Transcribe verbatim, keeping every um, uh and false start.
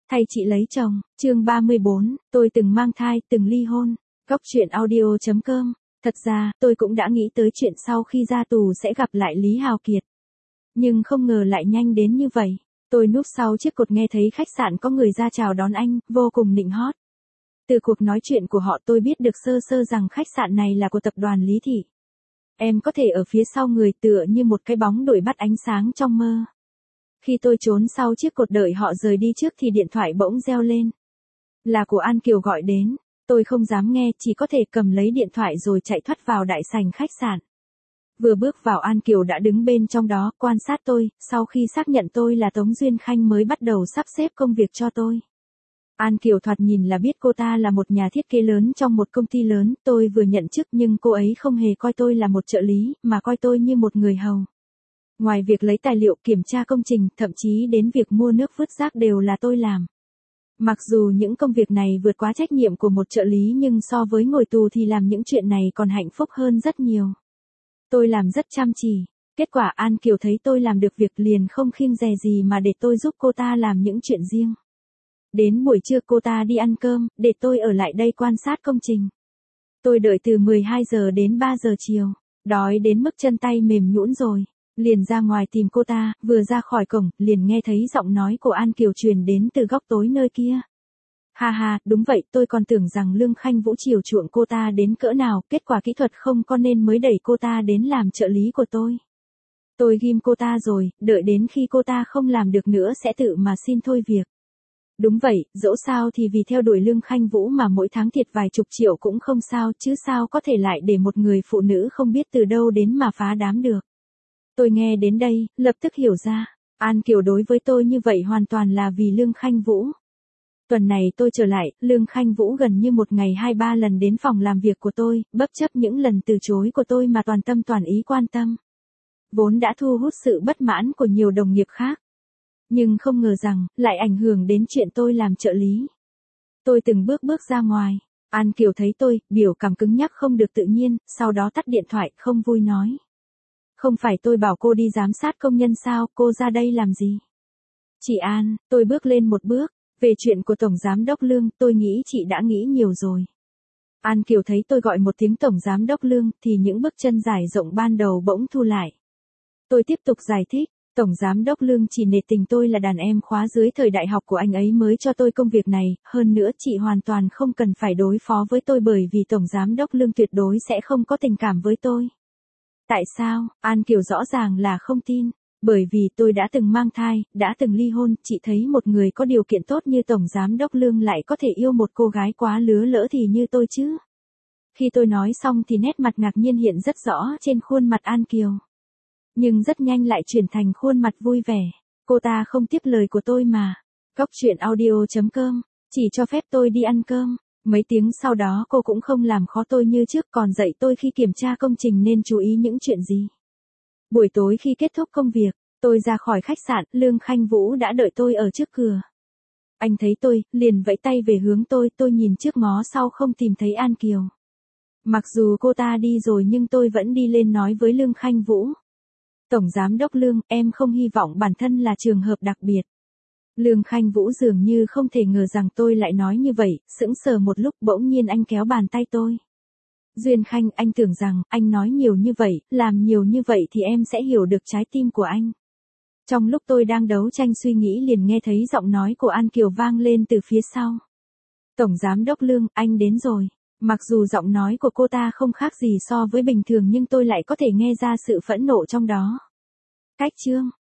Thay chị lấy chồng, chương ba mươi bốn, tôi từng mang thai, từng ly hôn. Góc truyện audio chấm com. Thật ra, tôi cũng đã nghĩ tới chuyện sau khi ra tù sẽ gặp lại Lý Hào Kiệt. Nhưng không ngờ lại nhanh đến như vậy. Tôi núp sau chiếc cột nghe thấy khách sạn có người ra chào đón anh, vô cùng nịnh hót. Từ cuộc nói chuyện của họ tôi biết được sơ sơ rằng khách sạn này là của tập đoàn Lý Thị. Em có thể ở phía sau người tựa như một cái bóng đuổi bắt ánh sáng trong mơ. Khi tôi trốn sau chiếc cột đợi họ rời đi trước thì điện thoại bỗng reo lên. Là của An Kiều gọi đến, tôi không dám nghe, chỉ có thể cầm lấy điện thoại rồi chạy thoát vào đại sảnh khách sạn. Vừa bước vào An Kiều đã đứng bên trong đó, quan sát tôi, sau khi xác nhận tôi là Tống Duyên Khanh mới bắt đầu sắp xếp công việc cho tôi. An Kiều thoạt nhìn là biết cô ta là một nhà thiết kế lớn trong một công ty lớn, tôi vừa nhận chức nhưng cô ấy không hề coi tôi là một trợ lý, mà coi tôi như một người hầu. Ngoài việc lấy tài liệu, kiểm tra công trình, thậm chí đến việc mua nước vứt rác đều là tôi làm. Mặc dù những công việc này vượt quá trách nhiệm của một trợ lý nhưng so với ngồi tù thì làm những chuyện này còn hạnh phúc hơn rất nhiều. Tôi làm rất chăm chỉ. Kết quả An Kiều thấy tôi làm được việc liền không kiêng dè gì mà để tôi giúp cô ta làm những chuyện riêng. Đến buổi trưa cô ta đi ăn cơm, để tôi ở lại đây quan sát công trình. Tôi đợi từ mười hai giờ đến ba giờ chiều, đói đến mức chân tay mềm nhũn rồi. Liền ra ngoài tìm cô ta, vừa ra khỏi cổng, liền nghe thấy giọng nói của An Kiều truyền đến từ góc tối nơi kia. Ha ha, đúng vậy, tôi còn tưởng rằng Lương Khanh Vũ chiều chuộng cô ta đến cỡ nào, kết quả kỹ thuật không có nên mới đẩy cô ta đến làm trợ lý của tôi. Tôi ghim cô ta rồi, đợi đến khi cô ta không làm được nữa sẽ tự mà xin thôi việc. Đúng vậy, dẫu sao thì vì theo đuổi Lương Khanh Vũ mà mỗi tháng thiệt vài chục triệu cũng không sao, chứ sao có thể lại để một người phụ nữ không biết từ đâu đến mà phá đám được. Tôi nghe đến đây, lập tức hiểu ra, An Kiều đối với tôi như vậy hoàn toàn là vì Lương Khanh Vũ. Tuần này tôi trở lại, Lương Khanh Vũ gần như một ngày hai ba lần đến phòng làm việc của tôi, bất chấp những lần từ chối của tôi mà toàn tâm toàn ý quan tâm. Vốn đã thu hút sự bất mãn của nhiều đồng nghiệp khác. Nhưng không ngờ rằng, lại ảnh hưởng đến chuyện tôi làm trợ lý. Tôi từng bước bước ra ngoài, An Kiều thấy tôi, biểu cảm cứng nhắc không được tự nhiên, sau đó tắt điện thoại, không vui nói. Không phải tôi bảo cô đi giám sát công nhân sao, cô ra đây làm gì? Chị An, tôi bước lên một bước, về chuyện của Tổng Giám đốc Lương, tôi nghĩ chị đã nghĩ nhiều rồi. An Kiều thấy tôi gọi một tiếng Tổng Giám đốc Lương, thì những bước chân dài rộng ban đầu bỗng thu lại. Tôi tiếp tục giải thích, Tổng Giám đốc Lương chỉ nể tình tôi là đàn em khóa dưới thời đại học của anh ấy mới cho tôi công việc này, hơn nữa chị hoàn toàn không cần phải đối phó với tôi bởi vì Tổng Giám đốc Lương tuyệt đối sẽ không có tình cảm với tôi. Tại sao? An Kiều rõ ràng là không tin. Bởi vì tôi đã từng mang thai, đã từng ly hôn, chị thấy một người có điều kiện tốt như Tổng Giám đốc Lương lại có thể yêu một cô gái quá lứa lỡ thì như tôi chứ. Khi tôi nói xong thì nét mặt ngạc nhiên hiện rất rõ trên khuôn mặt An Kiều. Nhưng rất nhanh lại chuyển thành khuôn mặt vui vẻ. Cô ta không tiếp lời của tôi mà. Góc truyện audio chấm com, chỉ cho phép tôi đi ăn cơm. Mấy tiếng sau đó cô cũng không làm khó tôi như trước, còn dạy tôi khi kiểm tra công trình nên chú ý những chuyện gì. Buổi tối khi kết thúc công việc, tôi ra khỏi khách sạn, Lương Khanh Vũ đã đợi tôi ở trước cửa. Anh thấy tôi, liền vẫy tay về hướng tôi, tôi nhìn trước ngó sau không tìm thấy An Kiều. Mặc dù cô ta đi rồi nhưng tôi vẫn đi lên nói với Lương Khanh Vũ. Tổng Giám đốc Lương, em không hy vọng bản thân là trường hợp đặc biệt. Lương Khanh Vũ dường như không thể ngờ rằng tôi lại nói như vậy, sững sờ một lúc bỗng nhiên anh kéo bàn tay tôi. Duyên Khanh, anh tưởng rằng, anh nói nhiều như vậy, làm nhiều như vậy thì em sẽ hiểu được trái tim của anh. Trong lúc tôi đang đấu tranh suy nghĩ liền nghe thấy giọng nói của An Kiều vang lên từ phía sau. Tổng Giám đốc Lương, anh đến rồi. Mặc dù giọng nói của cô ta không khác gì so với bình thường nhưng tôi lại có thể nghe ra sự phẫn nộ trong đó. Cách chương.